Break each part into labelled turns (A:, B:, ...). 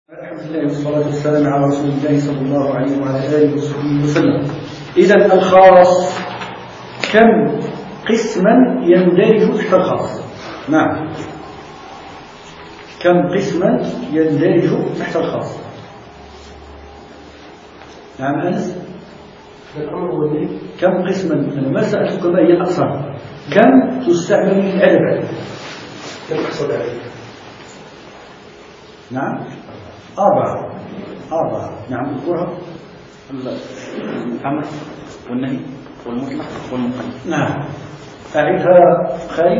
A: الحمد لله والصلاة والسلام على رسول الله صلى الله عليه وعلى آله وصحبه وسلم. إذن الخاص كم قسما يندرج تحت الخاص؟ نعم، كم قسما يندرج تحت الخاص؟ نعم أنس، كم قسما؟ أنا ما سألتك ما هي الأقسام، كم تستعمل للعدد؟ كم أقصد عليك؟ نعم أربعة. نعم اذكرها.
B: الأمر والنهي والمطلق والمقيد.
A: نعم أعدها خالد.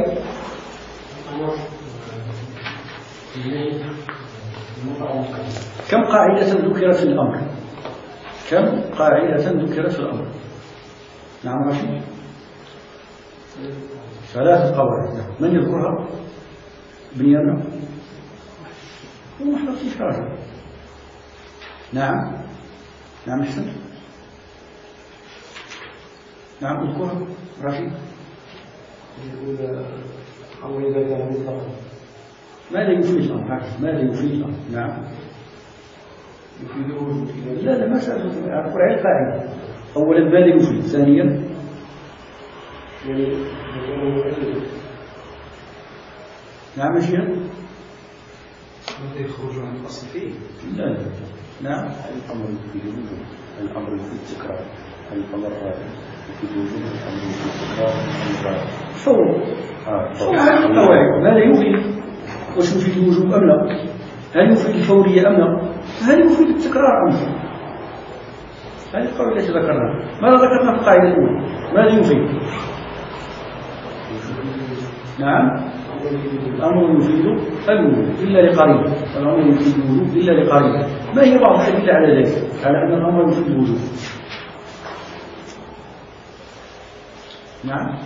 A: كم قاعدة ذكرت في الأمر؟ كم قاعدة ذكرت في الأمر؟ نعم رشيد، 3 قواعد. من يذكرها؟ بنيامة ومحمد في شارع. نعم أحسن. نعم اذكرها رشيد.
C: الأمر إذا كان مطلقا
A: ماذا يفيد الأمر؟ ماذا يفيد الأمر؟ نعم
C: يفيد وجود.
A: لا ما سألت، أذكر على القاعدة. أولا ماذا يفيد؟ ثانيا نعم ماشي
C: متى يخرج عن الأصل فيه؟
A: لا. نعم
B: الأمر يفيد الوجود، الأمر يفيد التكرار، الأمر يفيد الوجود، الأمر يفيد التكرار،
A: فور هذه القواعد. ماذا يفيد؟ واش يفيد الوجوب أم لا؟ هل يفيد الفورية أم لا؟ هل يفيد التكرار أم لا؟ هذه القواعد التي ذكرناها. ماذا ذكرنا في القاعدة الأولى؟ ماذا يفيد؟ نعم الأمر يفيد الوجوب إلا لقريب، الأمر يفيد الوجوب إلا لقريب. ما هي بعض الأدلة على ذلك؟ على أن الأمر يفيد الوجوب؟ نعم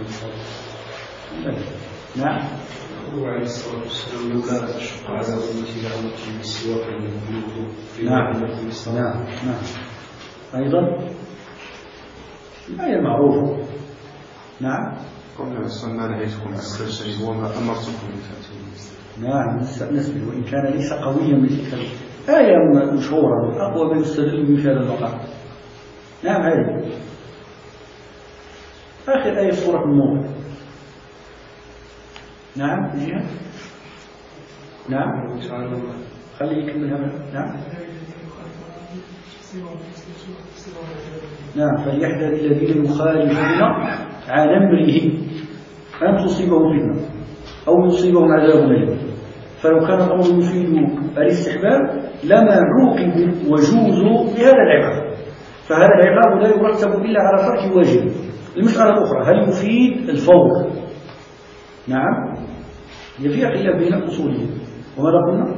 A: نعم
C: هو عليه الصلاة والسلام لو كانت تشق على أمتي لأمرتهم بالسواك والوضوء في
A: نعم أيضا الآية المعروفة. نعم
D: قبل السنة ما نهيتكم عن الشيء وما أمرتكم به.
A: نعم نسبه وإن كان ليس قويا مثل آية مشهورة أقوى من يستدل به في هذا المقام. نعم هذه آخر آية سورة النور. نعم جهة. نعم خليه يكملها. نعم فليحذر الذين يخالفون عن أمره أن تصيبهم فتنة أو يصيبهم عذاب أليم. فلو كان الأمر يفيد الاستحباب لما عوقبوا وجوزوا بهذا العقاب، فهذا العقاب لا يرتب إلا على ترك واجب. المسألة الأخرى هل يفيد الفور؟ نعم هي فيها خلاف بين الأصوليين. وماذا قلنا؟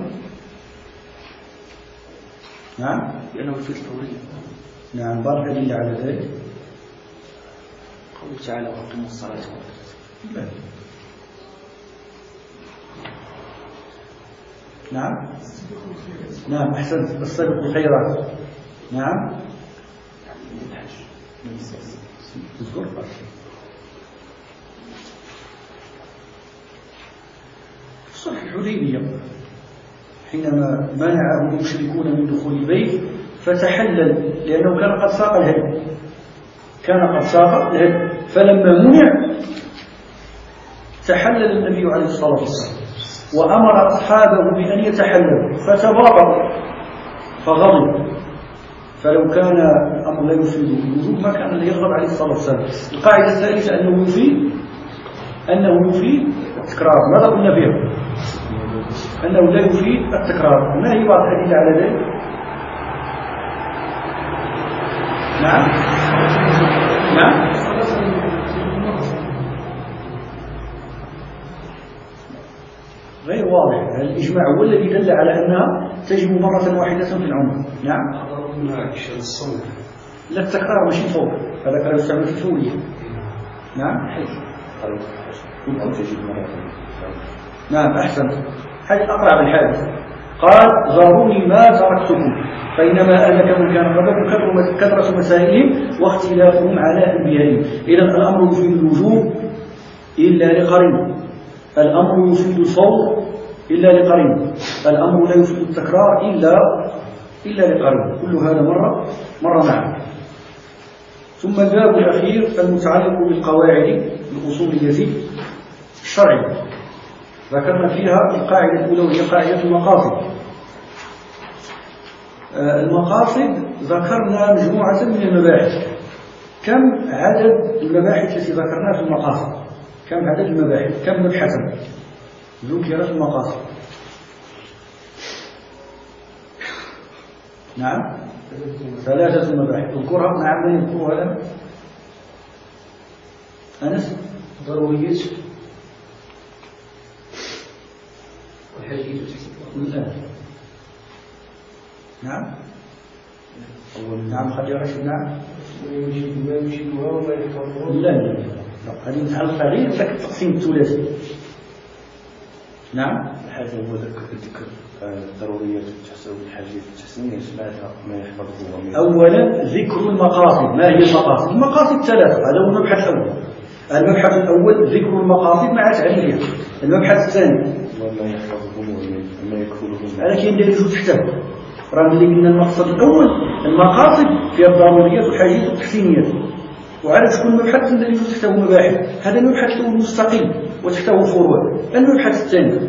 A: نعم
B: لأنه يفيد الفورية.
A: نعم بارك الله على ذلك.
B: قوله تعالى وأقيموا الصلاة.
A: لا. نعم أحسنت. السابق الخيرات. نعم تذكر صلح الحديبية حينما منعه المشركون من دخول البيت فتحلل لأنه كان قد ساق الهدي، فلما منع تحلل النبي عليه الصلاة والسلام وأمر أصحابه بأن يتحللوا فتباطؤوا فغضب. فلو كان الأمر لا يفيد الوجوب ما كان يغضب عليه الصلاة والسلام. القاعدة الثالثة أنه يفيد التكرار. ماذا قلنا فيها؟ أنه لا يفيد التكرار. ما هي بعض الأدلة على ذلك؟ نعم غير واضح. الإجماع هو الذي دل على أنها تجب مرة واحدة في العمر. نعم لا التكرار ماشي فوق، هذا كان يستعمل في الفورية. نعم نعم أحسن. هذه أقرع بالحادث. قال ذروني ما تركتكم فإنما أهلك من كان قبلكم كثرة مسائلهم واختلافهم على أنبيائهم. إذن الأمر يفيد الوجوب إلا لقرين، الأمر يفيد الفور إلا لقرين. الأمر لا يفيد التكرار إلا لقرين. كل هذا مر معنا. ثم الباب الأخير المتعلق بالقواعد الأصولية الشرعية، ذكرنا فيها القاعدة الأولى وهي قاعدة المقاصد. المقاصد ذكرنا مجموعة من المباحث. كم عدد المباحث التي ذكرناها في المقاصد؟ كم عدد المباحث؟ كم مبحثا ذكر في المقاصد؟ نعم 3 مباحث. اذكرها. نعم من يذكرها الآن؟ أنس؟
C: ضرورية والحاجية.
A: لا. نعم نعم خلي رشد. نعم
C: ما يجيبها وما يحفظها.
A: لا هذه متعلقة غير ذاك التقسيم الثلاثي. نعم
B: هذا هو ذكر الضروريات تحسب الحاجية التسمية. بعدها ما يحفظه.
A: أولا ذكر المقاصد. ما هي المقاصد؟ المقاصد 3. هذا هو المبحث الأول. المبحث الأول ذكر المقاصد مع تعريفها. المبحث الثاني
B: وما يحفظهم وما يكفلهم.
A: على كاين يجوز تحته. راه اللي قلنا المقصد الأول المقاصد في الضروريات والحاجيات والتحسينيات، وعلى شكون مبحث يجوز تحته مباحث. هذا المبحث الأول مستقل وتحته فروع. المبحث الثاني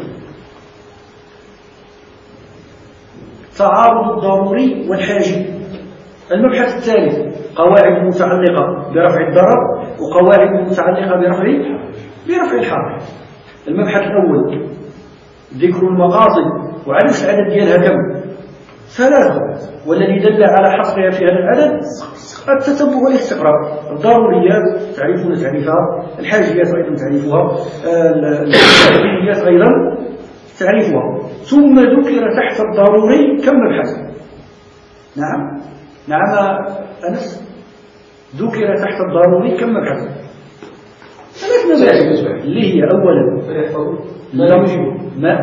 A: تعارض الضروري والحاجي. المبحث الثالث قواعد متعلقة برفع الضرر وقواعد متعلقة برفع الحرج. المبحث الأول ذكر المقاصد، وعدد العدد ديالها كم؟ 3. والذي دل على حصرها في هذا العدد التتبع والاستقراء. الضروريات تعرفون تعريفها، الحاجيات أيضا تعريفها، الحاجيات أيضا تعريفها. ثم ذكر تحت الضروري كم مبحث؟ نعم أنس، ذكر تحت الضروري كم مبحث؟ 3 مباحث اللي هي أولا ما يوجد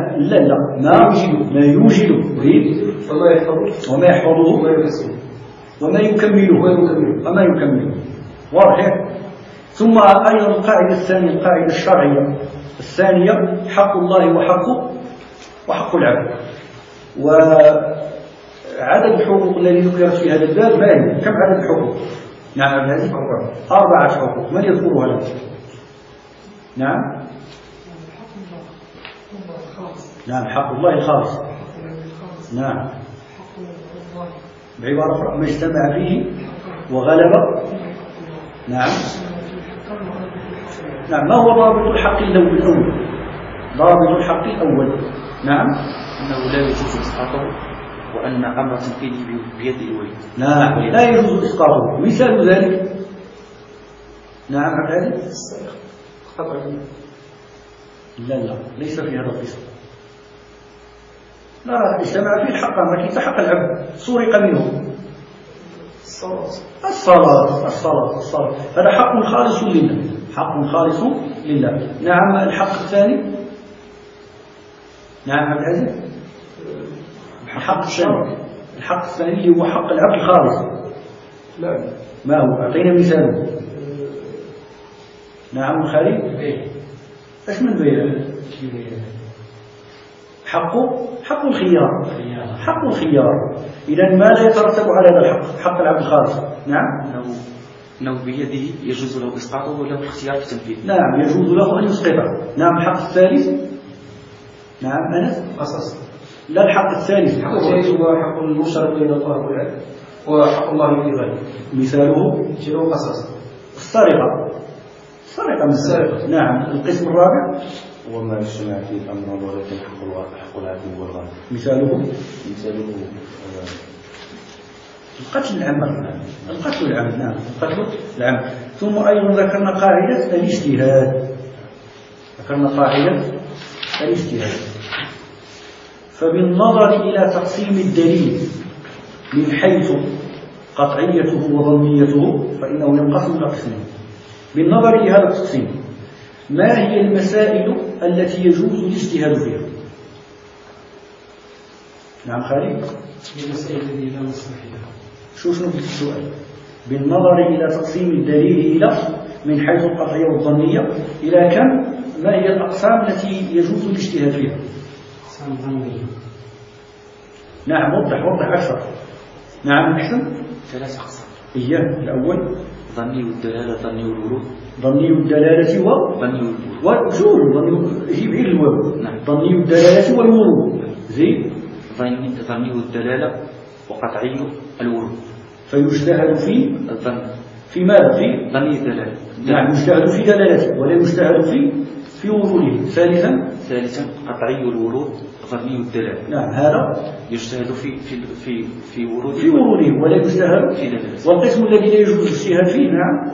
A: وما يحفظه وما يكمله واضح. ثم أيضا القاعدة الثانية القاعدة الشرعية الثانية حق الله وحق العبد. وعدد الحقوق التي ذكرت في هذا الباب ما هي؟ كم عدد الحقوق؟ نعم هذه 4 حقوق. من يذكرها لنا؟ نعم حق الله الخاص. نعم بعبارة أخرى ما اجتمع فيه وغلب. نعم ما هو ضابط الحق الأول؟ ضابط الحق الأول نعم
B: أنه لا يجوز إسقاطه، وأن أمر تنفيذه بيد الولي.
A: نعم لا يجوز إسقاطه. مثال ذلك نعم عبد لا ليس في هذا القسم. لا اجتمع فيه الحق، ما حق العبد سرق منه الصلاة. هذا حق خالص لله، حق خالص لله. نعم الحق الثاني. نعم عبد العزيز الحق الثاني هو حق العبد الخالص.
C: لا
A: ما هو؟ أعطينا مثاله. نعم خالد ايش من بيان؟ حق الخيار. حق الخيار. إذا ما لا يترتب على هذا الحق، حق العبد الخالص. نعم
B: أنه بيده يجوز له إسقاطه وله الاختيار في التنفيذ.
A: نعم يجوز له أن يسقطه. نعم الحق الثالث. نعم أنس
C: قصص.
A: لا الحق الثالث.
C: الحق الثالث هو حق المشترك بين الله والعبد وحق الله في غيره.
A: مثاله
C: قصص.
A: السرقة من نعم. القسم الرابع
B: وما اجتمع فيه الأمر ولكن حق العبد والغالب.
A: مثاله القتل العمد. نعم القتل العمد. ثم أيضا ذكرنا قاعدة الاجتهاد. فبالنظر إلى تقسيم الدليل من حيث قطعيته وظنيته فإنه ينقسم إلى قسمين. بالنظر إلى هذا التقسيم ما هي المسائل التي يجوز الاجتهاد فيها؟ نعم خالد.
C: المسائل التي لا نص فيها.
A: شنو السؤال؟ بالنظر إلى تقسيم الدليل إلى من حيث القطعية والظنية إلى كم؟ ما هي الأقسام التي يجوز الاجتهاد فيها؟ نعم وضح أكثر. نعم أحسن.
B: 3 أقسام.
A: إياه الأول
B: ظني الدلالة ظني الورود.
A: ظني الدلالة والورود هي بعيد الورود.
B: نعم.
A: ظني الدلالة والورود زين.
B: ظني الدلالة وقطعي الورود.
A: فيجتهد في
B: الظن.
A: في ماذا؟ في
B: ظني الدلالة.
A: نعم يجتهد في دلالته ولا يجتهد في وروده. ثالثا
B: قطعي الورود ظني الدلالة.
A: نعم هذا
B: يجتهد في وروده
A: ولا يجتهد
B: في دلالته.
A: والقسم الذي لا يجوز الاجتهاد فيه نعم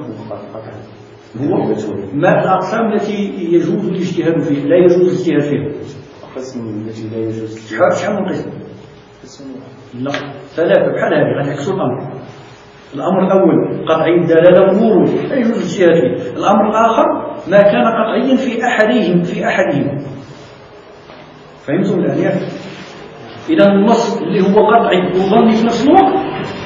A: هو ما الأقسام التي يجوز الاجتهاد فيه لا يجوز الاجتهاد فيها.
B: القسم الذي لا يجوز
A: شحال من قسم؟ لا 3 بحال هذه غادي يعكسوا الأمر. الأمر الأول قطعي الدلالة والورود لا يجوز الاجتهاد فيه. الأمر الآخر ما كان قطعيا في أحدهم فهمتم الآن؟ إذا النص اللي هو قطعي وظني في نفس الوقت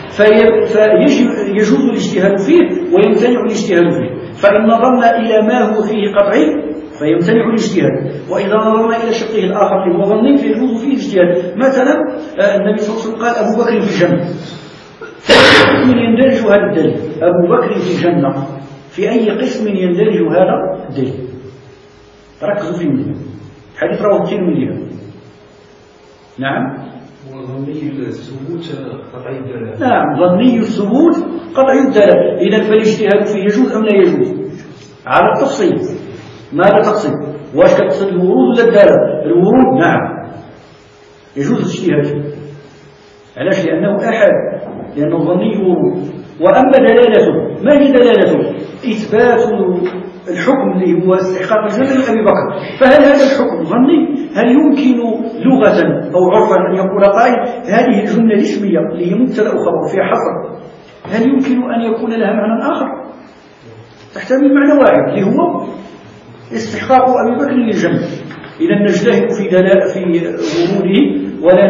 A: فيجوز الاجتهاد فيه ويمتنع الاجتهاد فيه. فإن نظرنا إلى ما هو فيه قطعي فيمتنع الاجتهاد، وإذا نظرنا إلى شقه الآخر اللي هو ظني فيجوز فيه الاجتهاد. مثلا النبي صلى الله عليه وسلم قال أبو بكر في الجنة، من يندرج هذا الدليل؟ أبو بكر في الجنة، في أي قسم يندرج هذا الدليل؟ ركزوا في منه. حديث رواه الترمذي. نعم
C: وظني الثبوت قطعي الدلالة.
A: نعم ظني الثبوت قطعي الدلالة. إذا فالاجتهاد فيه يجوز أم لا يجوز؟ على التفصيل. ماذا تقصد؟ واش تقصد الورود ولا الدلالة؟ الورود نعم يجوز الاجتهاد فيه. علاش؟ لأنه أحد، لأنه ظني ورود. وأما دلالته، ما هي دلالته؟ إثبات الحكم اللي هو استحقاق الجنة لأبي بكر. فهل هذا الحكم ظني؟ هل يمكن لغة أو عرفا أن يقول قائل هذه الجملة الاسمية اللي هي مبتدأ وخبر فيها حصر، هل يمكن أن يكون لها معنى آخر؟ تحتمل معنى واحد اللي هو استحقاق أبي بكر للجنة. إذا نجتهد في وروده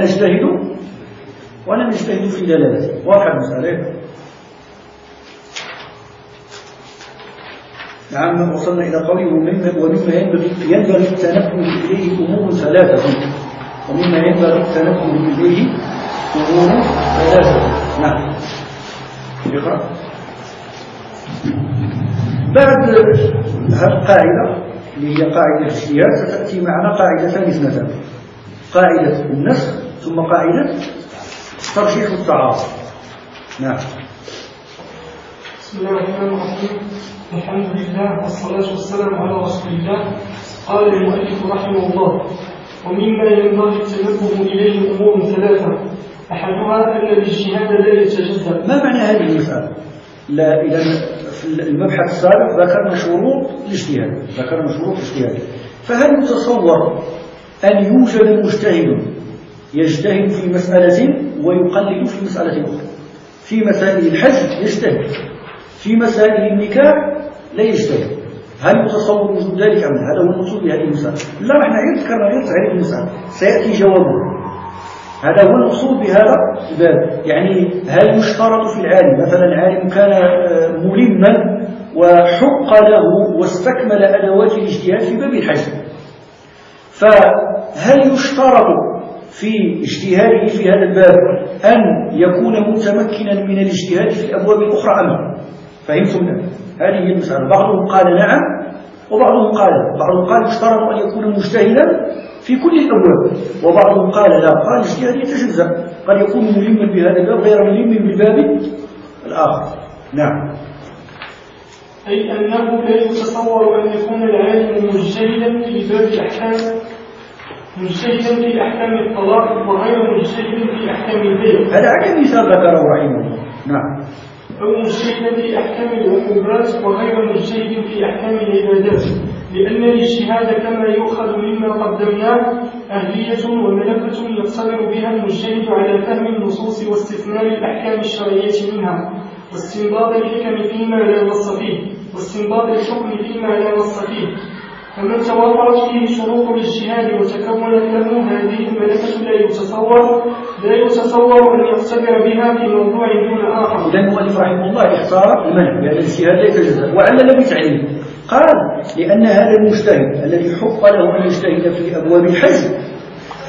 A: ولا نجتهد في دلالته. واضح المسألة؟ نعم. وصلنا إلى قوله ومما ينبغي التنبه إليه أمور 3. ومما ينبغي التنبه إليه أمور 3. نعم اقرأ. بعد هذه القاعدة اللي هي قاعدة الاجتهاد ستأتي معنا قاعدتان اثنتان: قاعدة النسخ ثم قاعدة ترجيح التعارض. نعم.
E: بسم الله الرحمن الرحيم. الحمد لله والصلاة والسلام على رسول الله. قال المؤلف رحمه الله: ومما ينبغي التنبه إليه أمور 3. أحدها أن الاجتهاد لا يتجزأ. ما
A: معنى هذه المسألة؟ لا، إذا في المبحث السابق ذكرنا شروط الاجتهاد. فهل يتصور أن يوجد مجتهد يجتهد في مسألة ويقلد في مسألة أخرى؟ في مسائل الحج يجتهد، في مسائل النكاح لا يجتهد. هل يتصور وجود ذلك أم لا؟ هذا هو المقصود بهذه المسألة. لا، نحن ذكرنا تعريف المسألة سيأتي جوابه. هذا هو المقصود بهذا الباب. يعني هل يشترط في العالم، مثلا العالم كان ملما وحق له واستكمل أدوات الاجتهاد في باب الحج، فهل يشترط في اجتهاده في هذا الباب أن يكون متمكنا من الاجتهاد في الأبواب الأخرى أم لا؟ فهمتم؟ هذه هي المسألة. بعضهم قال نعم وبعضهم قال لا. بعضهم قال يشترط أن يكون مجتهدا في كل الأبواب، وبعضهم قال لا، قال الاجتهاد يتجزأ، قد يكون ملما بهذا الباب غير ملم بالباب الآخر. نعم.
E: أي أنه لا يتصور أن يكون العالم مجتهدا في باب الأحكام، مجتهدا في أحكام الطلاق وغير مجتهد في أحكام البيع.
A: هذا أعلى مثال ذكره رحمه الله. نعم.
E: أو مجتهدا في أحكام العقوبات وغير مجتهد في أحكام العبادات، لأن الاجتهاد كما يؤخذ مما قدمناه أهلية وملكة يقتدر بها المجتهد على فهم النصوص واستثمار الأحكام الشرعية منها، واستنباط الحكم فيما لا نص فيه، واستنباط الحكم فيما لا نص فيه. فمن توافرت فيه شروط الاجتهاد وتكونت له هذه الملكة لا يتصور أن يقتدر بها في موضوع دون آخر.
A: إذا المؤلف رحمه الله اختار المنع بأن الاجتهاد لا يتجزأ، وعلل بتعليل. قال لأن هذا المجتهد الذي حق له أن يجتهد في أبواب الحج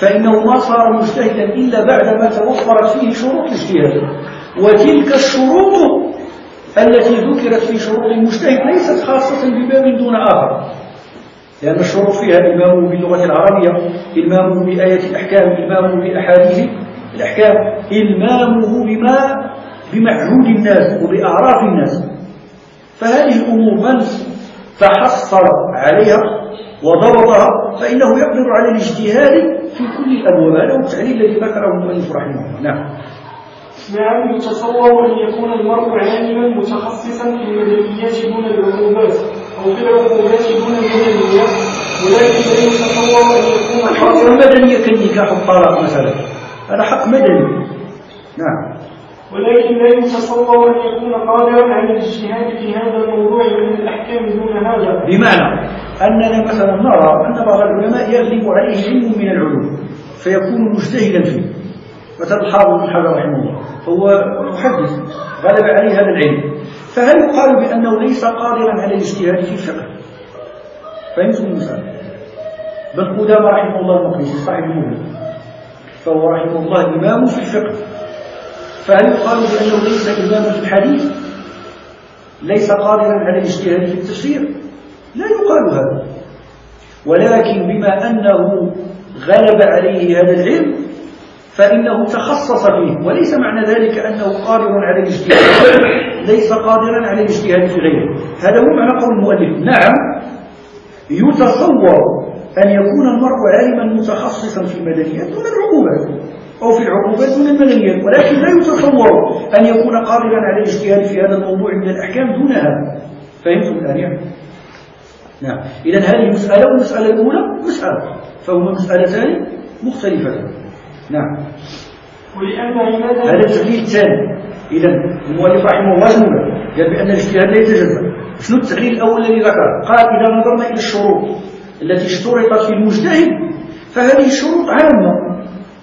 A: فإنه ما صار مجتهدا إلا بعدما توفرت فيه شروط الاجتهاد، وتلك الشروط التي ذكرت في شروط المجتهد ليست خاصة بباب دون آخر، لأن الشروط فيها إلمامه باللغة العربية، إلمامه بآية الأحكام، إلمامه بأحاديث الأحكام، إلمامه بمعهود الناس وبأعراف الناس. فهذه الأمور من تحصل عليها وضبطها فإنه يقدر على الاجتهاد في كل الأبواب. هذا هو التعليل الذي ذكره المؤلف رحمه الله. نعم.
E: نعم، يتصور أن يكون المرء عالما متخصصا في المدنيات دون العقوبات، أو في العقوبات دون المدنيات، ولكن لا يتصور أن يكون
A: الحقوق المدنية كالنكاح والطلاق مثلا، هذا حق مدني. نعم.
E: ولكن لا يتصور أن يكون قادرا على الاجتهاد في هذا الموضوع من الأحكام دون هذا.
A: بمعنى أننا مثلا نرى أن بعض العلماء يغلب عليه علم من العلوم فيكون مجتهدا فيه، مثلا الحافظ بن حجر رحمه الله هو محدث غلب عليه هذا العلم، فهل يقال بأنه ليس قادرا على الاجتهاد في الفقه؟ فهمتم المثال؟ بن قدامة رحمه الله المقدسي صاحب المغني فهو رحمه الله إمام في الفقه، فهل يقال بأنه ليس إمام في الحديث؟ ليس قادرا على الاجتهاد في التفسير؟ لا يقال هذا، ولكن بما أنه غلب عليه هذا العلم فإنه تخصص فيه، وليس معنى ذلك أنه قادر على الاجتهاد، ليس قادرا على الاجتهاد في غيره. هذا هو معنى قول المؤلف. نعم، يتصور أن يكون المرء عالما متخصصا في المدنيات دون العقوبات، أو في العقوبات دون المدنيات، ولكن لا يتصور أن يكون قادرا على الاجتهاد في هذا الموضوع من الأحكام دون هذا. فهمتم الآن يعني؟ نعم. إذن هذه مسألة، والمسألة الأولى مسألة، فهما مسألتان مختلفتان. نعم. هذا التحليل الثاني. إذن المؤلف رحمه الله قال بأن الاجتهاد لا يتجزأ. شنو التحليل الأول الذي ذكره؟ قال إذا نظرنا إلى الشروط التي اشترطت في المجتهد فهذه الشروط عامة،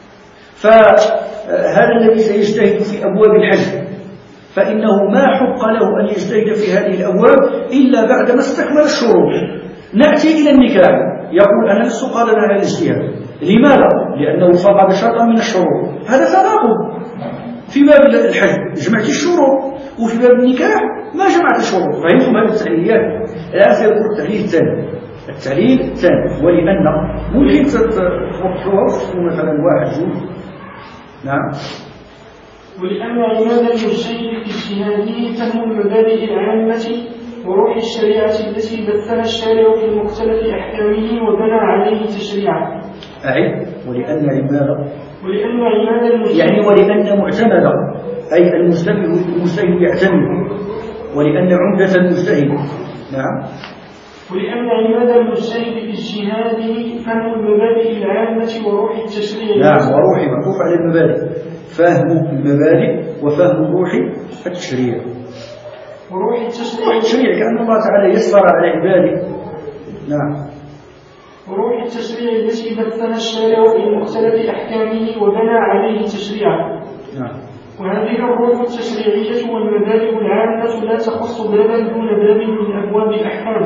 A: فهذا الذي سيجتهد في أبواب الحج فإنه ما حق له أن يجتهد في هذه الأبواب إلا بعدما استكمل الشروط. نأتي إلى النكاح، يقول أنا لست قادرا على الاجتهاد. لماذا؟ لأنه فقد شرطا من الشروط. هذا تناقض. في باب الحج جمعت الشروط، وفي باب النكاح ما جمعت الشروط. فهمتم هذه التحليلات؟ الآن سيكون التحليل الثاني. التحليل الثاني، ولأن ممكن توضحوها وتكون مثلا واحد جوج. نعم.
E: ولأن عماد المجتهد في اجتهاده فهم المبادئ العامة وروح الشريعة التي بثها الشارع في مختلف أحكامه وبنى عليه تشريعا.
A: ولأن عماد
E: المجتهد
A: يعني ولأن معتمد أي المجتهد يعتمد، ولأن عمدة المجتهد. نعم.
E: ولأن عماد المجتهد في اجتهاده فهم المبادئ العامة وروح التشريع.
A: نعم، وروح معطوف على المبادئ، فهم المبادئ وفهم روح التشريع.
E: وروح
A: التشريع كأن الله تعالى يسر على عباده. نعم.
E: وروح التشريع التي بثها الشارع في مختلف أحكامه وبنى عليه تشريعا.
A: نعم.
E: وهذه الروح التشريعية والمبادئ العامة لا تخص بابا دون باب من أبواب الأحكام،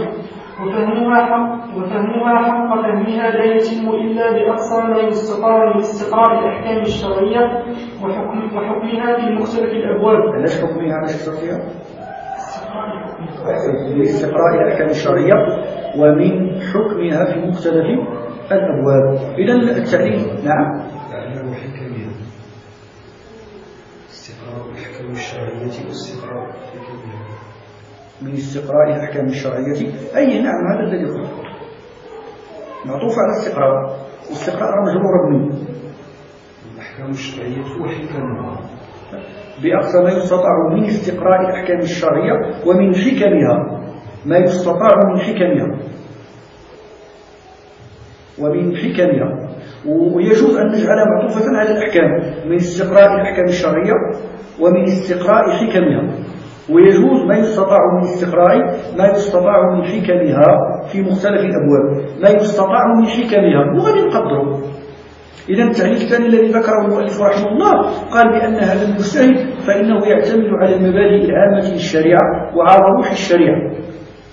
E: وفهمها حق فهمها لا يتم إلا بأقصى ما يستطاع من استقراء الأحكام الشرعية وحكمها في مختلف الأبواب.
A: ليش حكمها على الشرعية؟ باستقراء الأحكام الشرعية ومن حكمها في مختلف الأبواب. إذن التعليل. نعم.
C: استقراء الأحكام الشرعية واستقراء الحكمية.
A: من استقراء الأحكام الشرعية أي نعم، هذا الذي يقول معطوف على استقراء، واستقراء مجرور منه.
C: الأحكام الشرعية وحكمها
A: بأقصى ما يستطاع من استقراء الأحكام الشرعية ومن حكمها، ما يستطاع من حكمها ومن حكمها. ويجوز أن نجعلها معطوفة على الأحكام من استقراء الأحكام الشرعية ومن استقراء حكمها، ويجوز ما يستطاع من استقراء ما يستطاع من حكمها في مختلف الأبواب، ما يستطاع من حكمها وغادي نقدره. إذن التعليل الثاني الذي ذكره المؤلف رحمه الله قال بأن هذا المجتهد فإنه يعتمد على المبادئ العامة للشريعة وعلى روح الشريعة،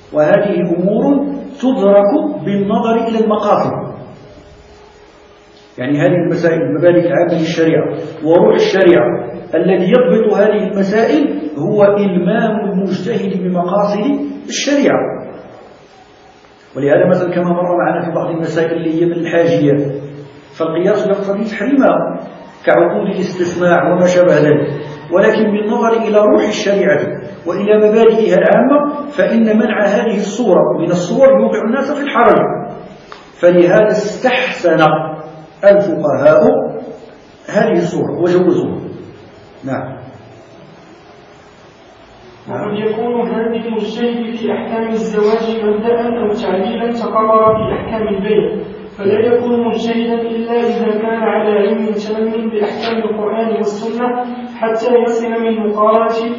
A: وهذه أمور تدرك بالنظر إلى المقاصد. يعني هذه المسائل المبادئ العامة للشريعة وروح الشريعة الذي يضبط هذه المسائل هو إلمام المجتهد بمقاصد الشريعة. ولهذا مثلا كما مر معنا في بعض المسائل اللي هي من الحاجيات، فالقياس يقتضي تحريمها كعقود الاستثناء وما شابه ذلك، ولكن بالنظر إلى روح الشريعة وإلى مبادئها العامة فإن منع هذه الصورة من الصور يوقع الناس في الحرج، فلهذا استحسن الفقهاء هذه الصورة وجوزوها. نعم.
E: وقد يكون هذه المجتهد في أحكام الزواج مبدأ أو تعليلا تقرر في أحكام البيع، فلا يكون مجتهدا إلا إذا كان على علم تام بأحكام القرآن والسنة حتى يصل من مقارنة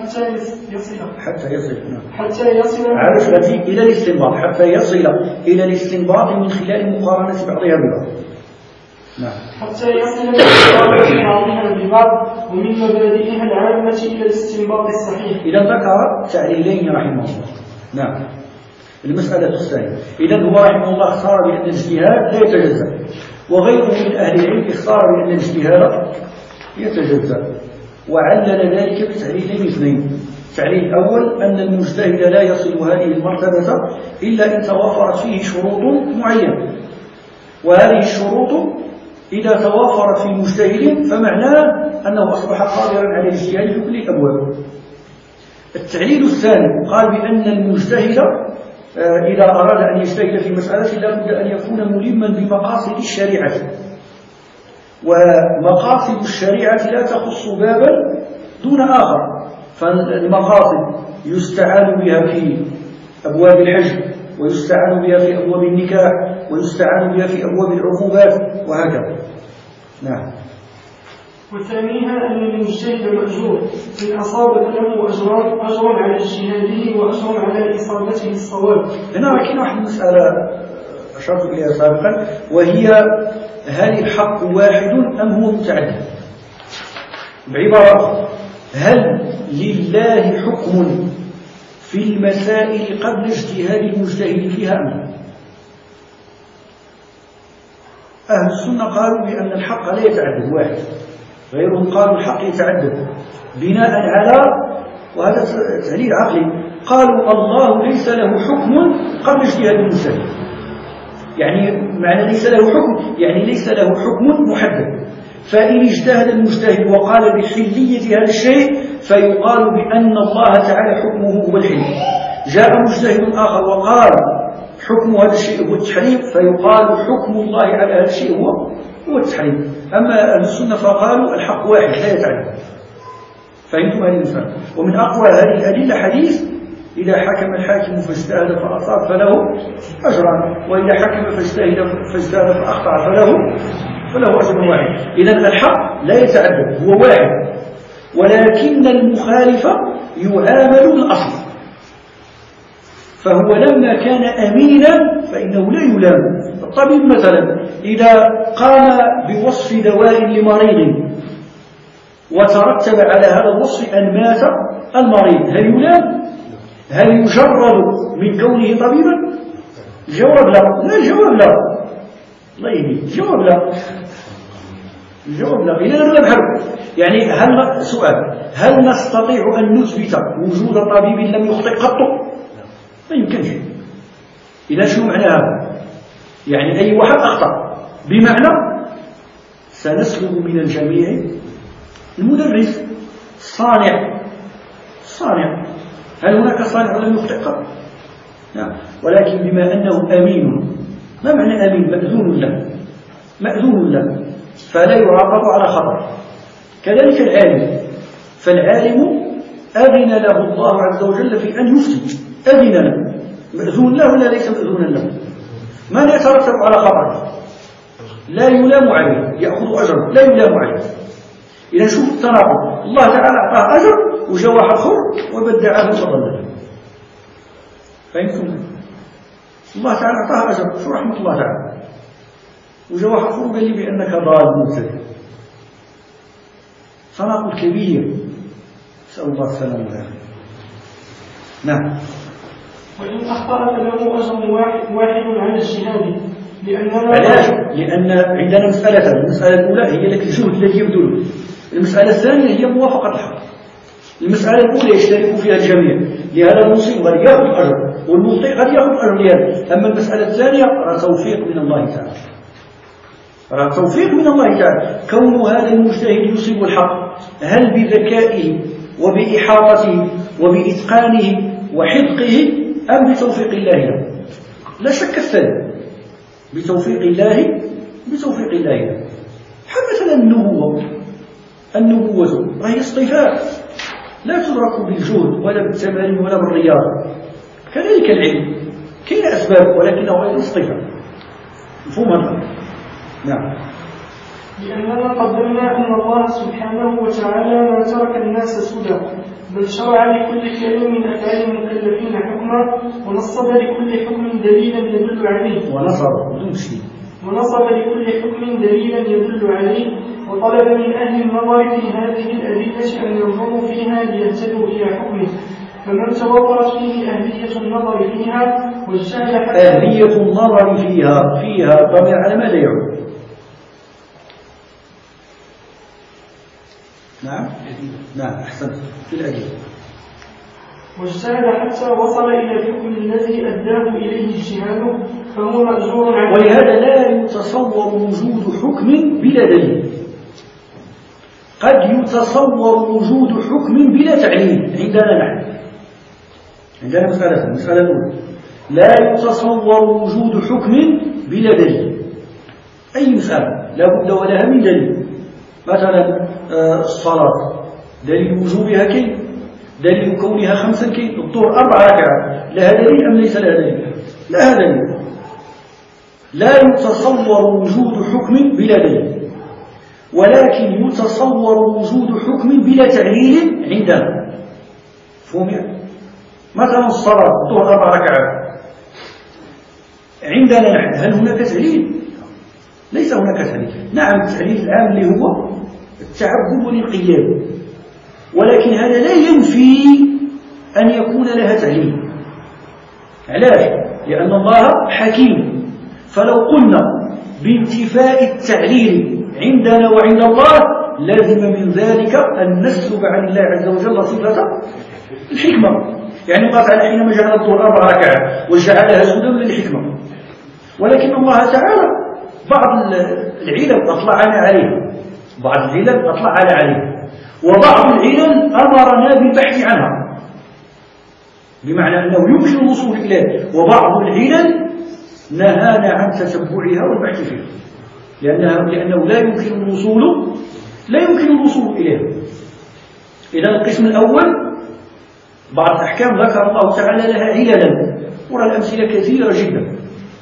E: حتى يصل
A: إلى الاستنباط، حتى يصل إلى الاستنباط من خلال مقارنة بعضها ببعض. نعم.
E: حتى يصل من مقارنة بعضها ببعض ومن مبادئها العامة إلى الاستنباط الصحيح.
A: إذا ذكر تعليلين رحمه الله. نعم. المسألة الثانية، إذا هو رحمه الله اختار بأن الاجتهاد لا يتجزأ، وغيره من أهل العلم اختار بأن الاجتهاد يتجزأ، وعلل ذلك بتعليلين اثنين. التعليل الأول أن المجتهد لا يصل هذه المرتبة إلا إن توافرت فيه شروط معينة، وهذه الشروط إذا توافرت في مجتهد فمعناه أنه أصبح قادرا على الاجتهاد في كل الأبواب. التعليل الثاني قال بأن المجتهد إذا أراد أن يجتهد في مسألة لا بد أن يكون ملما بمقاصد الشريعة، ومقاصد الشريعة لا تخص بابا دون آخر، فالمقاصد يستعان بها في أبواب الحج، ويستعان بها في أبواب النكاح، ويستعان بها في أبواب العقوبات وهكذا. نعم.
E: وثانيها أن المجتهد مأجور إن أصاب له أجر على اجتهاده وأجر على إصابته الصواب.
A: هنا لكن واحد المسألة أشرت إليها سابقا، وهي هل الحق واحد أم هو متعدد؟ بعبارة، هل لله حكم في المسائل قبل اجتهاد المجتهد فيها أم لا؟ أهل السنة قالوا بأن الحق لا يتعدد واحد، غيرهم قالوا الحق يتعدد بناء على، وهذا تعليل عقلي، قالوا الله ليس له حكم قبل اجتهاد المجتهد. يعني معنى ليس له حكم يعني ليس له حكم محدد، فإن اجتهد المجتهد وقال بحلية هذا الشيء فيقال بأن الله تعالى حكمه هو الحل. جاء مجتهد آخر وقال حكم هذا الشيء هو التحريم فيقال حكم الله على هذا الشيء هو التحريم. أما أهل السنة فقالوا الحق واحد لا يتعدد. فهمتم هذه المسألة؟ ومن أقوى هذه الأدلة حديث إذا حكم الحاكم فاجتهد فأصاب فله أجران، وإذا حكم فاجتهد فأخطأ فله أجر واحد. إذن الحق لا يتعدد، هو واحد، ولكن المخالف يعامل بالأصل. فهو لما كان أمينا فإنه لا يلام. الطبيب مثلا إذا قام بوصف دواء لمريض وترتب على هذا الوصف أن مات المريض، هل يلام؟ هل يجرد من كونه طبيبا؟ جواب لا. جواب لا. الله يهديك، جواب لا. إذا نبدأ بحرب. يعني هل نستطيع أن نثبت وجود طبيب لم يخطئ قط؟ ما يمكنش. إذا شو معنى هذا؟ يعني أي واحد أخطأ، بمعنى سنسلب من الجميع المدرس الصانع. هل هناك صانع لم يخطئ قط؟ نعم. ولكن بما أنه أمين، ما معنى أمين؟ مأذون له فلا يعاقب على خطأ. كذلك العالم، فالعالم أذن له الله عز وجل في أن يفتي، أذن له، مأذون له ولا ليس مأذونا له؟ ما يترتب على خطأ لا يلام عليه، يأخذ أجر لا يلام عليه. إذا شوف التناقض، الله تعالى أعطاه أجر وجاء واحد آخر وبدعه وضلله. فهمتم؟ الله تعالى أعطاه أجر، شو رحمة الله تعالى، وجاء واحد آخر وقال لي بأنك ضال مبتدع. تناقض كبير، نسأل الله السلامة والعافية. نعم.
E: وإن أخطأ فله أجر واحد على اجتهاده،
A: علاش؟ لأن عندنا مسألتان، المسألة الأولى هي لك الجهد الذي يبذله، المسألة الثانية هي موافقة الحق. المسألة الأولى يشترك فيها الجميع، لهذا المصيب غادي ياخذ الأجر والمخطئ غادي ياخذ الأجر ديالو. أما المسألة الثانية راه توفيق من الله تعالى، راه توفيق من الله تعالى. كون هذا المجتهد يصيب الحق هل بذكائه وبإحاطته وبإتقانه وحدقه أم بتوفيق الله له؟ لا شك الثاني، بتوفيق الله، بتوفيق الله له. مثلا النبوة وهي اصطفاء لا تدرك بالجهد ولا بالتمارين ولا بالرياضة. كذلك العلم كاين أسباب ولكنه غير اصطفاء. مفهوم هذا؟ نعم.
E: لأننا قدرنا أن الله سبحانه وتعالى ما ترك الناس سدى، بل شرع لكل فعل من أفعال المكلفين حكما، ونصب لكل حكم دليلا يدل عليه، ونصب لكل حكم دليلا يدل عليه، وطلب من أهل النظر في هذه الأدلة أن ينظروا فيها ليهتدوا إلى حكمه. فمن توفرت فيه أهلية النظر فيها واجتهد
A: أهلية النظر فيها ضمير على ماذا يعود؟ نعم أحسنت، في الأدلة.
E: واجتهد حتى وصل إلى الحكم الذي أداه إليه اجتهاده فهو مأجور عنه.
A: ولهذا لا يتصور وجود حكم بلا دليل. قد يتصور وجود حكم بلا تعليل عندنا نحن. عندنا المسألة الأولى لا يتصور وجود حكم بلا دليل. أي مسألة لا بد ولها من دليل. مثلا الصلاة دليل وجوبها كيف؟ دليل كونها 5 كيف؟ الظهر 4 ركعات، لها دليل أم ليس لها دليل؟ لها دليل. لا يتصور وجود حكم بلا دليل، ولكن يتصور وجود حكم بلا تعليل عندنا. فهم يعني؟ مثلا الصلاة الظهر 4 ركعات عندنا نحن هل هناك تعليل؟ ليس هناك تعليل. نعم التعليل العام اللي هو التعبد والانقياد، ولكن هذا لا ينفي أن يكون لها تعليل. علاش؟ لأن الله حكيم، فلو قلنا بانتفاء التعليل عندنا وعند الله لازم من ذلك أن نسلب عن الله عز وجل صفة الحكمة. يعني الله تعالى حينما جعل الظهر 4 ركعات وجعلها سدى للحكمة، ولكن الله تعالى بعض العلل أطلعنا عليها، وبعض العلل أمرنا بالبحث عنها، بمعنى أنه يمكن الوصول إليه، وبعض العلل نهانا عن تتبعها والبحث فيها، لأنه لا يمكن الوصول إليها. إذا القسم الأول بعض الأحكام ذكر الله تعالى لها عللا، ورى الأمثلة كثيرة جدا.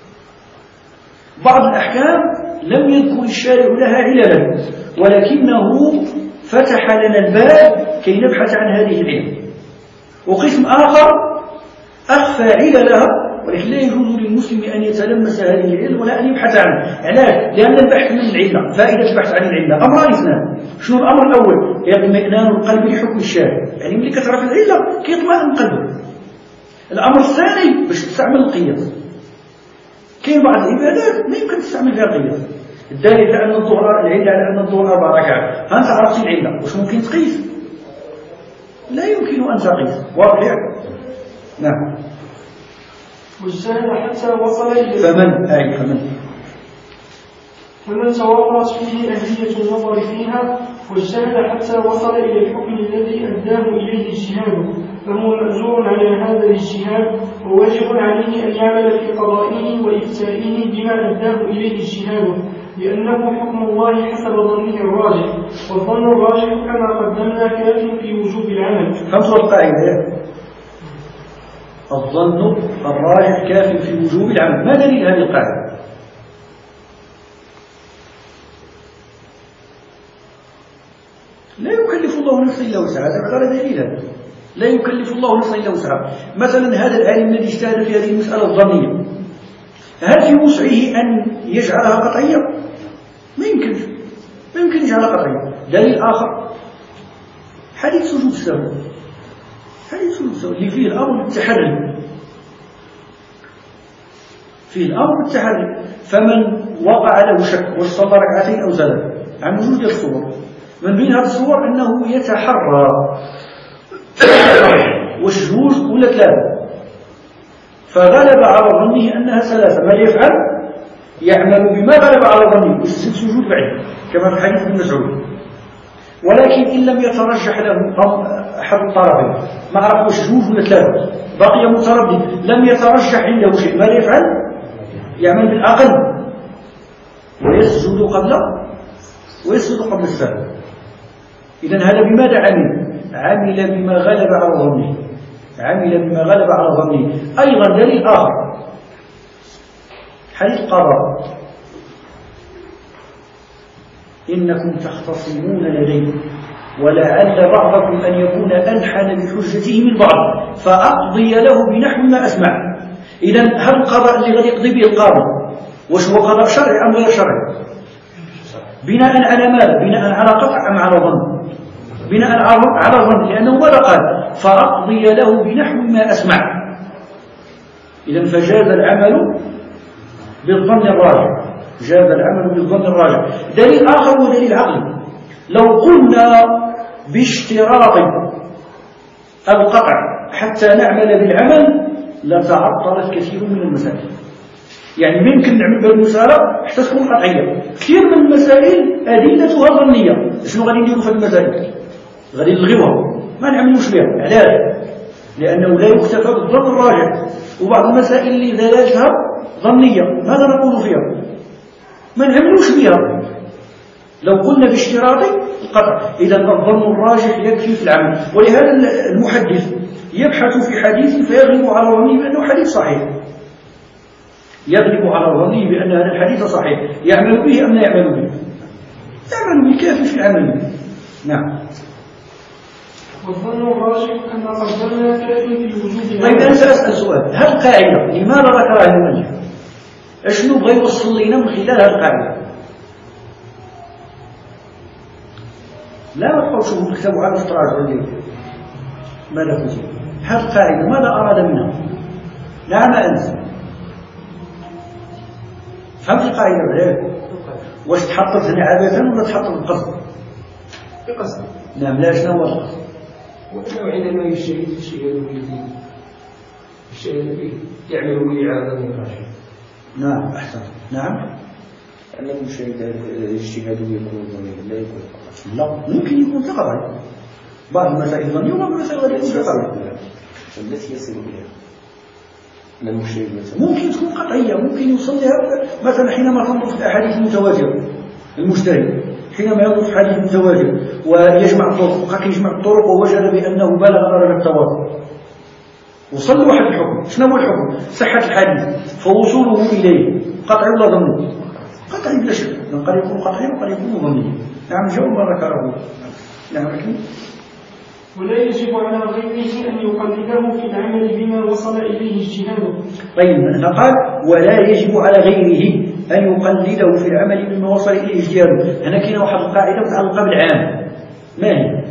A: بعض الأحكام لم يذكر الشارع لها عللا، ولكنه فتح لنا الباب كي نبحث عن هذه العلل. وقسم آخر أخفى عللها، ولكن لا يجوز للمسلم أن يتلمس هذه العلل ولا أن يبحث عنها. علاش؟ لأن البحث من العلة، فائدة البحث عن العلة أمران اثنان. شنو الأمر الأول؟ اطمئنان القلب لحكم الشارع، يعني ملي كتعرف العلة كيطمئن قلبك. الأمر الثاني باش تستعمل القياس. كاين بعض العبادات ما يمكن تستعمل فيها القياس. الدليل على أن الظهر العلة على أن الظهر 4 ركعات، أنت عرفت العلة، واش ممكن تقيس؟ لا يمكن أن تقيس. واضح؟ نعم.
E: واجتهد حتى وصل إلى فمن توفرت فيه أهلية النظر فيها واجتهد حتى وصل إلى الحكم الذي أداه إليه اجتهاده فهو مأجور على هذا الاجتهاد، وواجب عليه أن يعمل في قضائه وإفتائه بما أداه إليه اجتهاده، لأنه حكم الله حسب ظنه الراجح، والظن الراجح كما قدمنا كاف في وجوب العمل.
A: خمس القاعدة: الظن الراجح كاف في وجوب العمل. ما دليل هذه القاعدة؟ لا يكلف الله نفسا الا وسعها، على دليلها لا يكلف الله نفسا الا وسعها. مثلا هذا العالم الذي اجتهد في هذه المسألة الظنية، هل في وسعه أن يجعلها قطعية؟ ما يمكن يجعلها قطعية. دليل آخر حديث سجود السهو، اللي فيه الأمر بالتحري، فيه الأمر بالتحري. فمن وقع له شك واش صلى ركعتين أو ثلاث عن وجود ديال الصور، من بين هذه الصور أنه يتحرى واش جوج ولا ثلاثة، فغلب على ظنه أنها ثلاثة، ما يفعل؟ يعمل بما غلب على ظنه ويسجد سجود بعيد كما في حديث ابن مسعود. ولكن إن لم يترجح له أحد الطرفين، ما عرف واش جوج ولا ثلاثة، بقي متردد، لم يترجح عنده شيء، ماذا يفعل؟ يعمل بالأقل ويسجد قبل السلام. إذن هذا بماذا عمل؟ عمل بما غلب على ظنه، أيضا دليل آخر حديث قضاء: إنكم تختصمون لدي ولعل بعضكم أن يكون ألحن بحجته من بعض فأقضي له بنحو ما أسمع. إذن هل القضاء اللي غادي يقضي به القاضي واش هو قضاء شرعي أم غير شرعي؟ بناء على ماذا؟ بناء على قطع أم على ظن؟ بناء على ظن، لأنه ماذا قال؟ فأقضي له بنحو ما أسمع. إذن فجاز العمل بالظن الراجح. دليل آخر هو دليل عقلي: لو قلنا باشتراط القطع حتى نعمل بالعمل لتعطلت كثير من المسائل. يعني ممكن نعمل بالمسألة حتى تكون قطعية. كثير من المسائل أدلتها ظنية. شنو غادي نديروا في المسائل؟ غادي نلغيوها، ما نعملوش بها. علاش؟ لأنه لا يكتفى بالظن الراجح، وبعض المسائل اللي دلالتها ظنية ماذا نقول فيها؟ ما نعملوش بها. لو قلنا باشتراط القطع، إذا الظن الراجح يكفي في العمل. ولهذا المحدث يبحث في حديث فيغلب على ظنه بأنه حديث صحيح، يغلب على ظنه بأن هذا الحديث صحيح، يعمل به أم لا يعمل به؟ يعمل به، كافي في العمل به. نعم.
E: والظن الراجح كما قدمنا كافي في الوجود.
A: طيب أنا سأسأل سؤال: هل قاعدة لماذا ذكرها المؤلف؟ أشنو بغى يوصل لنا من خلال هذه القاعدة؟ لا تبقوا تشوفوا الكتاب على التراجع ديالكم ماذا فيه. هذه القاعدة ماذا أراد منها؟ نعم أنت فهمت القاعدة ولا؟ واش تحطت هنا عادة ولا تحطت بقصد؟
C: بقصد.
A: نعم. لا، شنو هو القصد؟
C: وأنه عندما يجتهد به يعمل بالإعادة والإخراج.
A: نعم أحسن. نعم.
B: أن المشاهد اجتهاده يكون ظنيا لا يكون قطعا.
A: لا، ممكن يكون قطعي. بعض المسائل ظنية وبعض المسائل غير قطعية.
B: التي يصل إليها أن المشاهد
A: ممكن تكون قطعية، ممكن يوصل لها مثلا حينما تنظر في الأحاديث المتواترة. المجتهد حينما ينظر في حديث متواتر ويجمع الطرق، يجمع الطرق ووجد بأنه بلغ درجة التواتر، وصل له واحد الحكم. شنو هو الحكم؟ صحة الحديث، فوصوله إليه قطعي ولا ظني؟ قطعي بلا شك. قد يكون قطعي وقد يكون ظني. نعم، جاء ما ذكره. نعم.
E: ولا يجب على غيره أن يقلده في العمل بما وصل إليه اجتهاده.
A: طيب، قال ولا يجب على غيره أن يقلده في العمل بما وصل إليه اجتهاده. هنا كاينه واحد القاعدة متعلقة بالعام. ما هي؟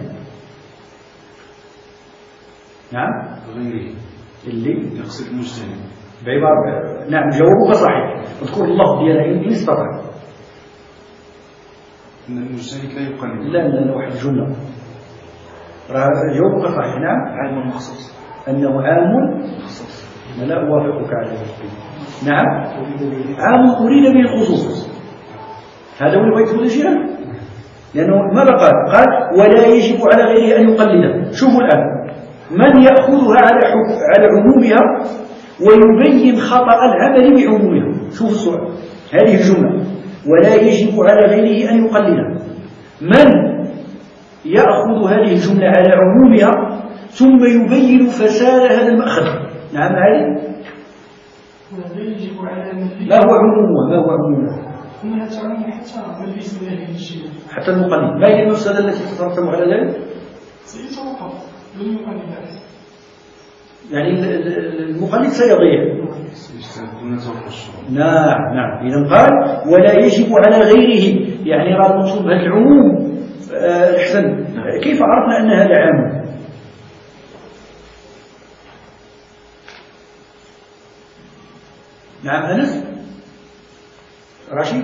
A: نعم.
D: غيره
A: اللي
D: يقصد المجتهد
A: بعبارة. نعم، جوابك صحيح. اذكر الله ديالها إن استطعت.
D: أن المجتهد لا يقلد.
A: لا، واحد الجملة. جوابك صحيح. نعم.
D: عام مخصوص.
A: أنه عام
D: مخصوص.
A: لا أوافقك على ذلك. نعم، عام أريد به الخصوص. هذا هو اللي بغيت تقول شيئا، لأنه ماذا قال ولا يجب على غيره أن يقلده. شوفوا الآن، من يأخذها على عمومها ويبين خطأ العمل بعمومها. شوف السؤال، هذه الجملة ولا يجب على غيره أن يقلده. من يأخذ هذه الجملة على عمومها ثم يبين فساد هذا المأخذ؟ نعم. هذه ما هو عمومها؟
E: إنها تعم حتى من ليس له شيء،
A: حتى المقلد. ما هي المفسدة التي تترتب على ذلك؟
E: سيتوقف دون مقلد.
A: يعني المقلد سيضيع. نعم. إذا قال ولا يجب على غيره، يعني راه المقصود بهذا العموم. أحسن. كيف عرفنا أن هذا عام؟ نعم أنس رشيد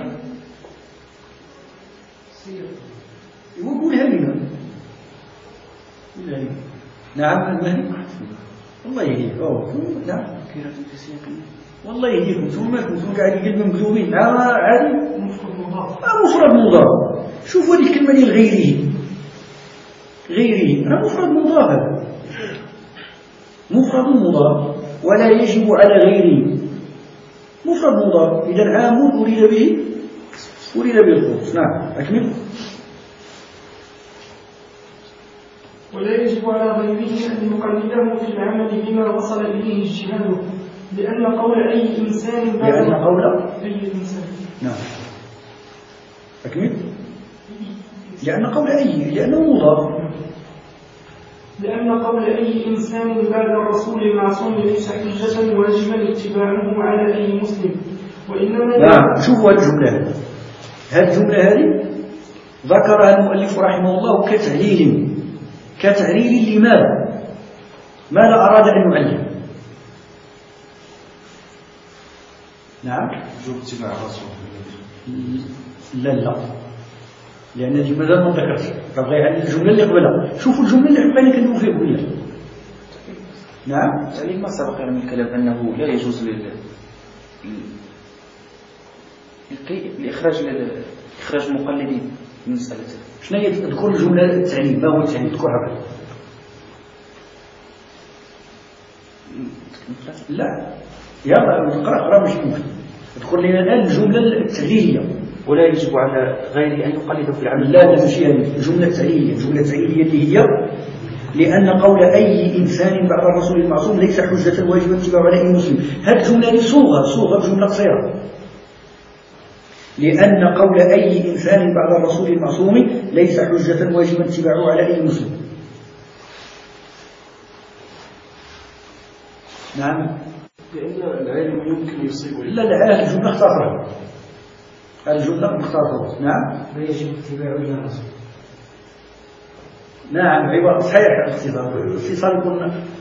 A: يقولها لنا. نعم المهدي والله يهديك. نعم والله يهديكم. ثم قاعد يقول من مكذوبين. عادي مفرد مضاف. شوفوا هذه الكلمة ديال غيره راه مفرد مضاف. هذا مفرد مضاف ولا يجب على غيره. مفرد مضاف إذا عام أريد به الخصوص. نعم أكمل.
E: ولا يجب على غيره أن يقلده في العمل بما وصل إليه اجتهاده لأن قول أي إنسان
A: نعم أكمل. لأنه مضاف.
E: لأن قول أي إنسان بعد الرسول المعصوم ليس حجة واجبا اتباعه على أي مسلم وإنما.
A: نعم شوفوا الجملة هذه الجملة هذه ذكرها المؤلف رحمه الله كتعليل لماذا؟ ماذا أراد أن يعلم؟ نعم
D: وجوب اتباع الرسول.
A: لا لأن هذه مازال ما ذكرتش. كتبغي يعني الجملة اللي قبلها. شوفوا الجملة اللي قبلها كندوي فيها بنية. نعم
B: تعليل ما سبق من الكلام أنه لا يجوز لإخراج المقلدين من مسألة.
A: شنو هي تذكر الجملة التعليل؟ ما هو التعليل؟ تذكرها. لا يلا نقرأ مش ممكن. تذكر لنا الآن الجملة التعليلية.
B: ولا يجب على غيره أن يقلده في العمل.
A: لا ماشي الجملة التعليلية. الجملة التعليلية اللي هي لأن قول أي إنسان بعد الرسول المعصوم ليس حجة واجبة اتباعه على أي مسلم. هذه الجملة دي صوغة بجملة قصيرة. لأن قول أي إنسان بعد الرسول المعصوم ليس حجة واجبة اتباعه على أي مسلم. نعم
C: لأن العلم يمكن يصيبه.
A: لا الجملة اختصرها. الجملة مختصرة. نعم
C: لا يجب اتباعه إلى الرسول.
A: نعم عبارة صحيح. الاختصار يكون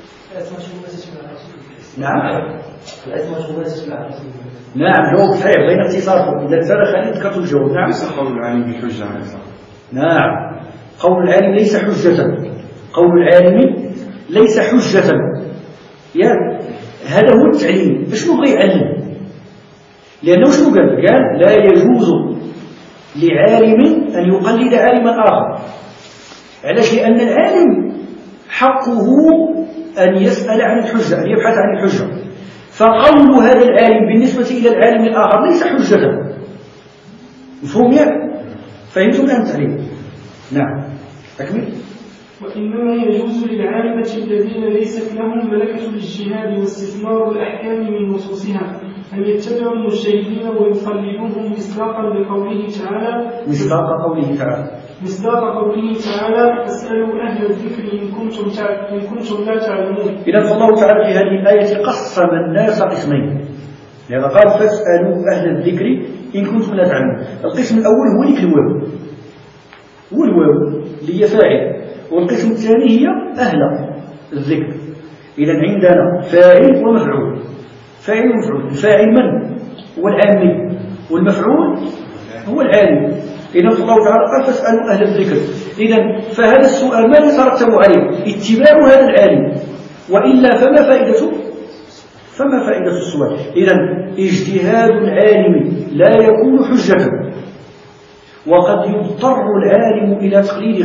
A: نعم جواب صحيح بين اختصاركم. إذا سبق أن ذكرت الجواب. نعم
D: ليس قول العالم بحجة على الإطلاق.
A: نعم قول العالم ليس حجة. قول العالم ليس حجة. يعني هذا هو التعليم. شنو بغى يعلم؟ لأنه شنو قال لا يجوز لعالم أن يقلد عالما آخر. علاش؟ لأن العالم حقه أن يسأل عن الحجة، أن يبحث عن الحجة. فقول هذا العالم بالنسبة إلى العالم الآخر ليس حجة. مفهوم يعني؟ فهمتم الآن التعليم؟ نعم أكمل.
E: وإنما يجوز للعامة الذين ليست لهم ملكة الاجتهاد واستثمار الأحكام من نصوصها أن يتبعوا المجتهدين ويقلدوهم مصداقا لقوله تعالى مصداق قوله تعالى فاسألوا أهل الذكر إن كنتم لا تعلمون.
A: إذا فالله تعالى في هذه الآية قسم الناس قسمين. لهذا قال فاسألوا أهل الذكر إن كنتم لا تعلمون. القسم الأول هو ذكر الواو اللي هي فاعل، والقسم الثاني هي أهل الذكر. إذا عندنا فاعل ومفعول. الفاعل من؟ هو العامي، والمفعول هو العالم. إذا الله تعالى قال فاسألوا أهل الذكر. إذا فهذا السؤال ما يترتب عليه؟ اتباع هذا العالم، وإلا فما فائدة السؤال؟ إذا اجتهاد العالم لا يكون حجة، وقد يضطر العالم إلى تقليد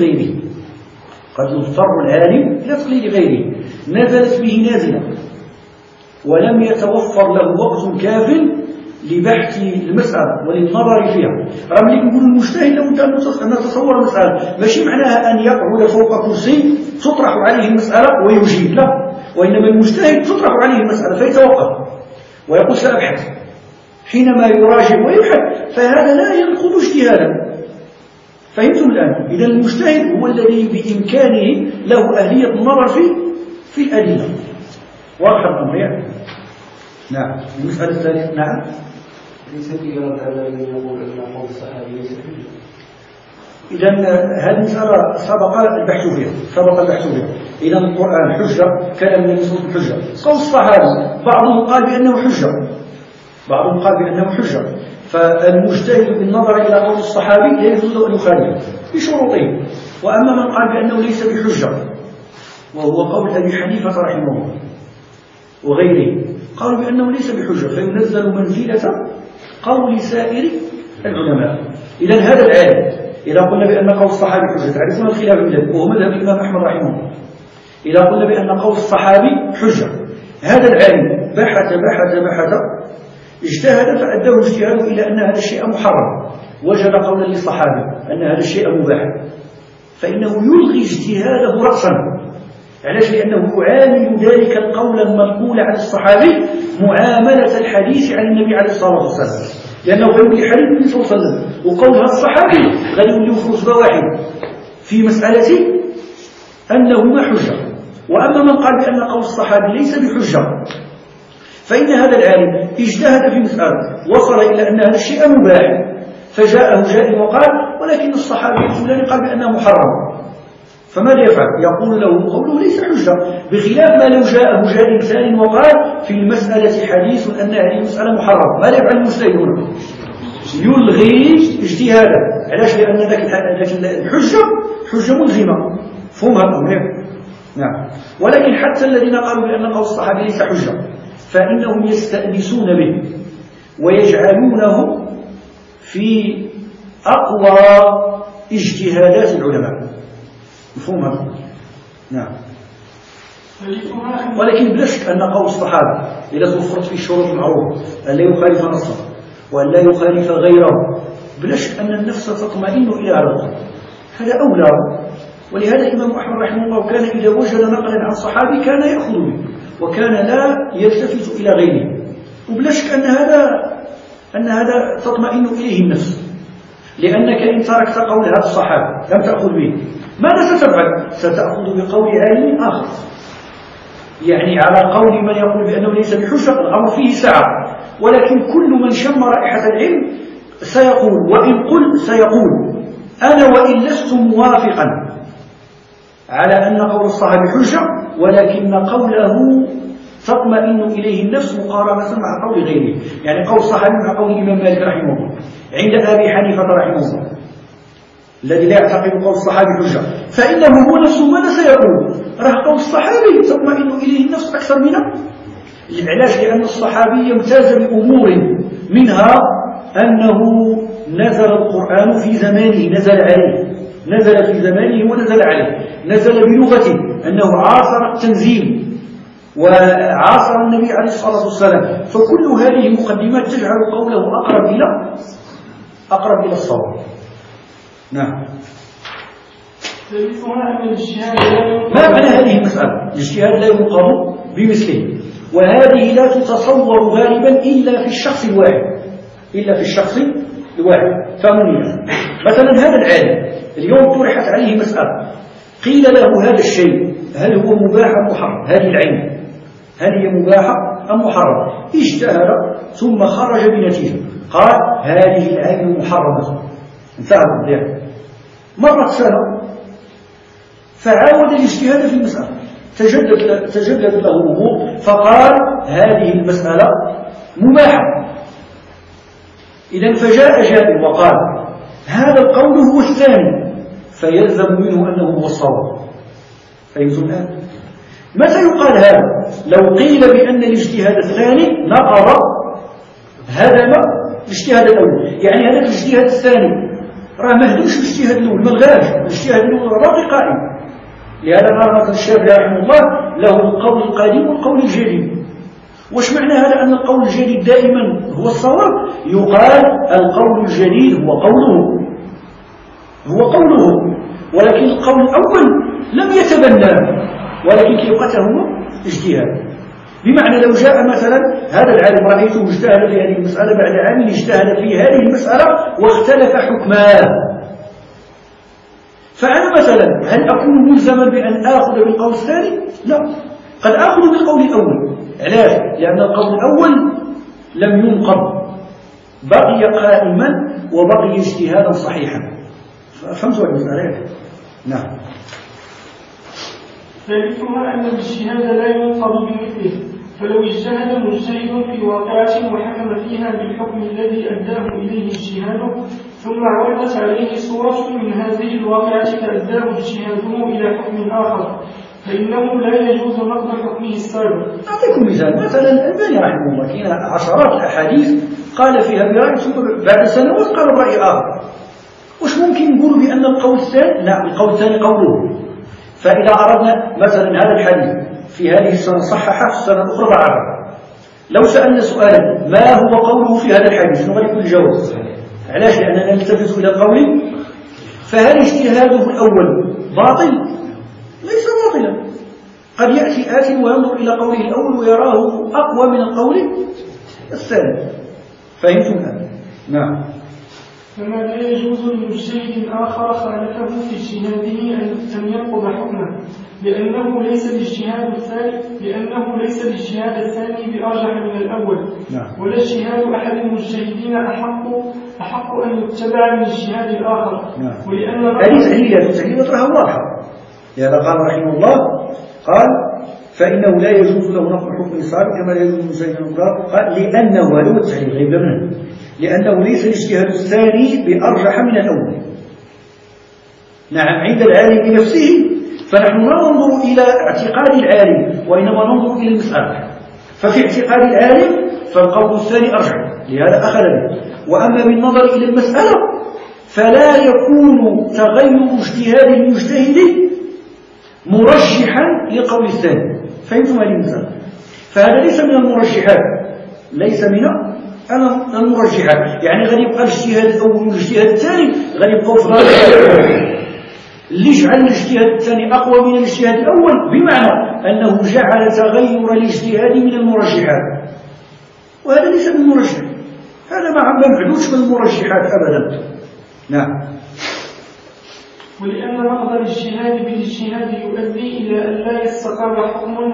A: غيره. نزلت به نازلة ولم يتوفر له وقت كاف لبحث المسألة وللنظر فيها. رغم اللي يقول المجتهد لابد أن نتصور المسألة، ماشي معناها أن يقعد فوق كرسي تطرح عليه المسألة ويجيب، لا، وإنما المجتهد تطرح عليه المسألة فيتوقف ويقول سأبحث. حينما يراجع ويبحث فهذا لا ينقض اجتهادا. فهمتم الآن؟ إذا المجتهد هو الذي بإمكانه له أهلية النظر في الأدلة. واضح الأمر يعني؟ نعم. المسألة الثالثة. نعم.
C: ليس في رد على من يقول أن قول الصحابي ليس حجة.
A: إذا هذه المسألة سبق البحث فيها. إذا القرآن حجة، كلام النبي صلى الله عليه وسلم حجة. قول الصحابي بعضهم قال بأنه حجة، بعضهم قال بأنه حجة. فالمجتهد بالنظر إلى قول الصحابي لا يجوز له أن يخالف بشروطه. وأما من قال بأنه ليس بحجة وهو قول أبي حنيفة رحمه الله وغيره، قالوا بأنه ليس بحجة فينزل منزلة قول سائر العلماء. إذن هذا العالم إذا قلنا بأن قول الصحابي حجة، تعرفون الخلاف بذلك وهو مذهب الإمام أحمد رحمه الله. إذا قلنا بأن قول الصحابي حجة، هذا العالم بحث اجتهد فأداه اجتهاده إلى أن هذا الشيء محرم، وجد قولا للصحابي أن هذا الشيء مباح، فإنه يلغي اجتهاده رأسا. علاش؟ لأنه يعامل ذلك القول المنقول عن الصحابي معاملة الحديث عن النبي عليه الصلاة والسلام، لأنه غير لحديث النبي صلى الله عليه وسلم، وقول هذا الصحابي غادي يوليو في رتبة واحد في مسألة أنهما حجة. وأما من قال بأن قول الصحابي ليس بحجة، فإن هذا العالم اجتهد في مسألة وصل إلى أن هذا الشيء مباح، فجاءه جاء وقال ولكن الصحابي الفلاني قال بأنه محرم، فماذا يفعل؟ يقول له قوله ليس حجة، بخلاف ما لو جاءه جاء إنسان وقال في المسألة حديث أن هذه المسألة محرم، ماذا يفعل المجتهدون؟ يلغي اجتهاده. علاش؟ لأن الحجة حجة ملزمة. فهم هذا الأمر؟ نعم. ولكن حتى الذين قالوا بأن قول الصحابي ليس حجة فإنهم يستأنسون به ويجعلونه في أقوى اجتهادات العلماء. مفهوم هذا؟ نعم. ولكن بلا شك أن قول الصحابة إذا توفرت فيه الشروط المعروفة أن لا يخالف نصا وأن لا يخالف غيره، بلا شك أن النفس تطمئن إلى هذا القول، هذا أولى. ولهذا الإمام أحمد رحمه الله كان إذا وجد نقلا عن صحابي كان يأخذ به وكان لا يلتفت إلى غيره، وبلا شك أن هذا تطمئن إليه النفس، لأنك إن تركت قول هذا الصحابي لم تأخذ به ماذا ستفعل؟ ستأخذ بقول عالم آخر، يعني على قول من يقول بأنه ليس بحجة الأمر فيه سعة. ولكن كل من شم رائحة العلم سيقول، وإن قل سيقول أنا وإن لست موافقا على أن قول الصحابي حجة، ولكن قوله تطمئن إليه النفس مقارنة مع قول غيره. يعني قول الصحابي مع قول الإمام مالك رحمه الله، عند أبي حنيفة رحمه الله الذي لا يعتقد قول الصحابي حجة، فإنه هو نفسه ماذا سيقول؟ راه قول الصحابي تطمئن إليه النفس أكثر منه. العلاج لأن الصحابي يمتاز بأمور، منها أنه نزل القرآن في زمانه، نزل في زمانه ونزل عليه، نزل بلغته، أنه عاصر التنزيل وعاصر النبي عليه الصلاة والسلام. فكل هذه مقدمات تجعل قوله أقرب إلى الصواب. نعم. ما معنى هذه المسألة؟ الاجتهاد لا ينقض بمثله، وهذه لا تتصور غالبا إلا في الشخص الواحد. فهموني مثلا هذا العالم اليوم طرحت عليه مسألة، قيل له هذا الشيء هل هو مباح أم محرم؟ هذه العين هل هي مباحة أم محرم؟ اجتهد ثم خرج بنتيجة قال هذه العين محرمة، انتهى القضية. مرت سنة فعاود الاجتهاد في المسألة، تجدد له أمور فقال هذه المسألة مباحة. إذن فجاء جاء وقال هذا القول هو الثاني، فيلزم منه أنه هو الصواب. فهمتم الآن؟ متى يقال هذا؟ لو قيل بأن الاجتهاد الثاني نقض هدم الاجتهاد الأول، يعني هذا الاجتهاد الثاني راه ما هدمش الاجتهاد الأول، ما لغاش الاجتهاد الأول باقي قائم. لهذا قال مثلا الشافعي رحمه الله له القول القديم والقول الجديد. واش معنى هذا أن القول الجديد دائما هو الصواب؟ يقال القول الجديد هو قوله، ولكن القول الأول لم يتبنى، ولكن كيبقى هو اجتهاد. بمعنى لو جاء مثلا هذا العالم رأيته اجتهد في هذه المسألة، بعد عام اجتهد في هذه المسألة واختلف حكمان، فأنا مثلا هل أكون ملزما بأن آخذ بالقول الثاني؟ لا، قد آخذ بالقول الأول. علاش؟ لأن القول الأول لم ينقض، بقي قائما وبقي اجتهادا صحيحا. فهمتوا المسألة؟ نعم.
E: ثالثها أن الاجتهاد لا ينقض بمثله، فلو اجتهد مجتهد في واقعة وحكم فيها بالحكم الذي أداه إليه اجتهاده ثم عرضت عليه صورة من هذه الواقعة فأداه اجتهاده إلى حكم آخر فإنه لا يجوز نقض حكمه السابق.
A: أعطيكم مثال. مثلا الألباني رحمه الله كاين عشرات الأحاديث قال فيها برأي ثم بعد سنوات قال برأي آخر. وش ممكن نقول بأن القول الثاني؟ نعم القول الثاني قوله. فإذا أردنا مثلا هذا الحديث في هذه السنة صححه في السنة الأخرى ضعفه، لو سألنا سؤالا ما هو قوله في هذا الحديث شنو غادي يكون الجواب؟ علاش؟ لأننا نلتفت إلى القول. فهل اجتهاده الأول باطل؟ ليس باطلا. قد يأتي آتي وينظر إلى قوله الأول ويراه أقوى من القول الثاني. فهمتم الآن؟ نعم.
E: فما لا يجوز لمجتهد آخر خالفه في اجتهاده أن ينقض حكمه لأنه ليس الاجتهاد الثاني بأرجح من الأول.
A: نعم.
E: ولا اجتهاد أحد المجتهدين أحق أن يتبع من اجتهاد الآخر.
A: نعم.
E: ولأن
A: هذه التعليل تراها واضحة. لهذا قال رحمه الله قال فإنه لا يجوز له نقض حكم السابق كما لا يجوز المجتهد قال لأنه هذا هو التعليل غير منه لأنه ليس الاجتهاد الثاني بأرجح من الأول. نعم عند العالم نفسه فنحن لا ننظر إلى اعتقاد العالم وإنما ننظر إلى المسألة. ففي اعتقاد العالم فالقول الثاني أرجح لهذا أخذ به. وأما بالنظر إلى المسألة فلا يكون تغير اجتهاد المجتهد مرجحا لقول الثاني. فهمتم هذه المسألة؟ فهذا ليس من المرجحات، ليس من المرجحات. يعني غادي يبقى الاجتهاد الأول والاجتهاد الثاني غادي يبقوا في الغالب. اللي جعل الاجتهاد الثاني أقوى من الاجتهاد الأول بمعنى أنه جعل تغير الاجتهاد من المرجحات، وهذا ليس من المرجح. هذا ما نعدوش من المرجحات أبدا. نعم.
E: ولأن نقض الاجتهاد بالاجتهاد يؤدي إلى أن لا يستقر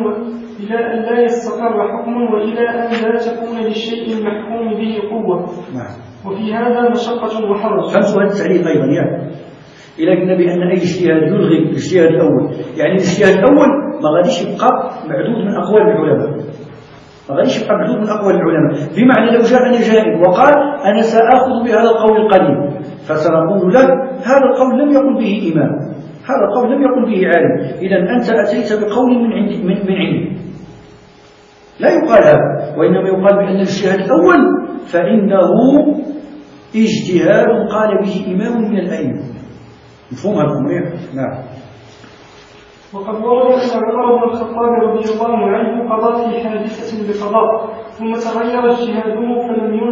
E: حكم وإلى أن لا تكون للشيء المحكوم به قوة.
A: نعم.
E: وفي هذا مشقة وحرج.
A: خمس هذا التعليق أيضا يعني إلا قلنا بأن أي اجتهاد يلغي الاجتهاد الأول. يعني الاجتهاد الأول ما غاديش يبقى معدود من أقوال العلماء، ما غاديش يبقى معدود من أقوال العلماء. بمعنى لو جاءنا جانب وقال أنا سأخذ بهذا القول القديم فسنقول له هذا القول لم يقل به إمام، هذا القول لم يقل به عالم، إذا أنت أتيت بقول من عندي. لا يقال هذا، وإنما يقال بأن الاجتهاد الأول فإنه اجتهاد قال به إمام من الأئمة. مفهوم هذا الأمر؟ نعم.
E: وقد ورد أن عمر بن الخطاب رضي الله عنه قضى في حادثة بقضاء ثم تغير اجتهاده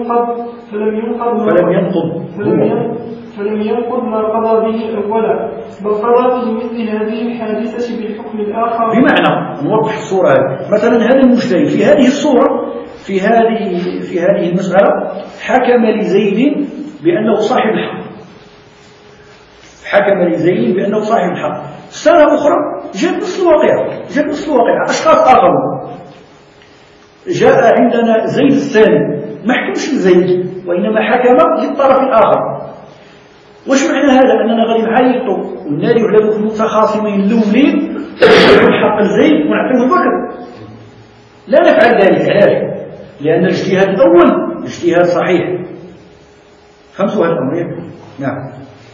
E: فلم ينقض ما قضى به أولا، بل قضى في مثل هذه الحادثة بالحكم الآخر. بمعنى
A: نوضح الصورة هذه. مثلا هذا المجتهد في هذه الصورة في هذه المسألة حكم لزيد بأنه صاحب الحق، حكم لزيد بأنه صاحب الحق. سنة أخرى جاءت نفس الواقعة أشخاص آخرون. جاء عندنا زيد الثاني ما حكمش لزيد وإنما حكم للطرف الآخر. وش معنى هذا؟ أننا غادي نعيطوا وننادي على المتخاصمين الأولين حق لزيد ونعطيه بكر؟ لا نفعل ذلك. علاش؟ لأن الاجتهاد الأول اجتهاد صحيح. فهمتوا هذا الأمر؟ نعم.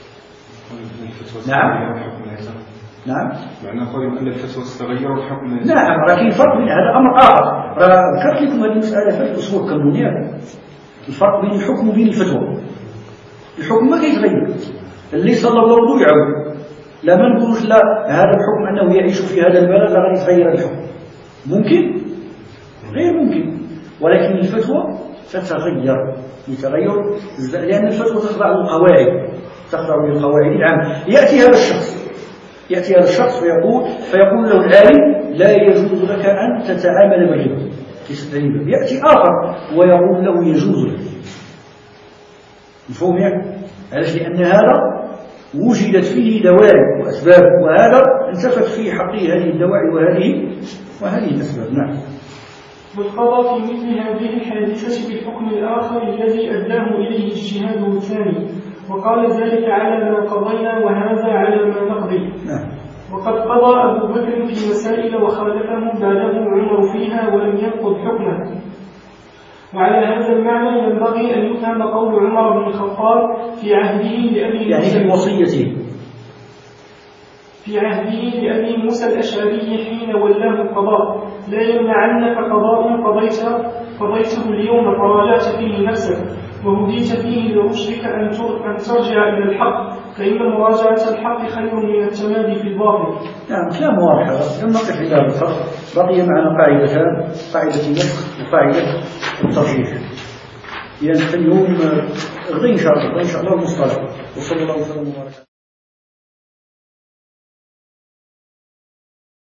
A: نعم.
D: معنى قول أن الفتوى تتغير الحكم.
A: نعم، لكن الفرق بين هذا أمر آخر. ذكرت لكم هذه المسألة في الأصول القانونية. الفرق بين الحكم وبين الفتوى. الحكم ما كيتغير، اللي صلى الله يعود. لا ما نقولوش لا هذا الحكم أنه يعيش في هذا البلد غادي يتغير الحكم. ممكن؟ غير ممكن. ولكن الفتوى تتغير بتغير، لأن الفتوى تخضع للقواعد العامة. يأتي هذا الشخص فيقول له العالم لا يجوز لك أن تتعامل بالربا. يأتي آخر ويقول له يجوز لك. مفهوم يعني؟ علاش؟ لأن هذا وجدت فيه دواعي وأسباب، وهذا انتفت في حقه هذه الدواعي وهذه الأسباب. نعم.
E: والقضاء في مثل هذه الحادثة بالحكم الآخر الذي أداه إليه اجتهاده الثاني، وقال ذلك على ما قضينا وهذا على ما نقضي.
A: نعم.
E: وقد قضى أبو بكر في مسائل وخالفه بعده عمر بها ولم ينقض حكمه. وعلى هذا المعنى ينبغي أن يفهم قول عمر بن الخطاب في عهده لأبي
A: يعني في وصيته
E: في عهده لأبي موسى الأشعري حين ولاه القضاء: لا يمنعنك قضاء قضيته اليوم فراجعت فيه نفسك وهديت فيه لرشدك أن ترجع إلى الحق، فإن مراجعة الحق خير من التمادي في الباطل.
A: نعم كلام واضح. لم نقف إلى الفرق. بقي معنا قاعدتان: قاعدة النسخ وقاعدة الترجيح. يعني اليوم غدا إن شاء الله المصطلح. وصلى الله وسلم وبارك.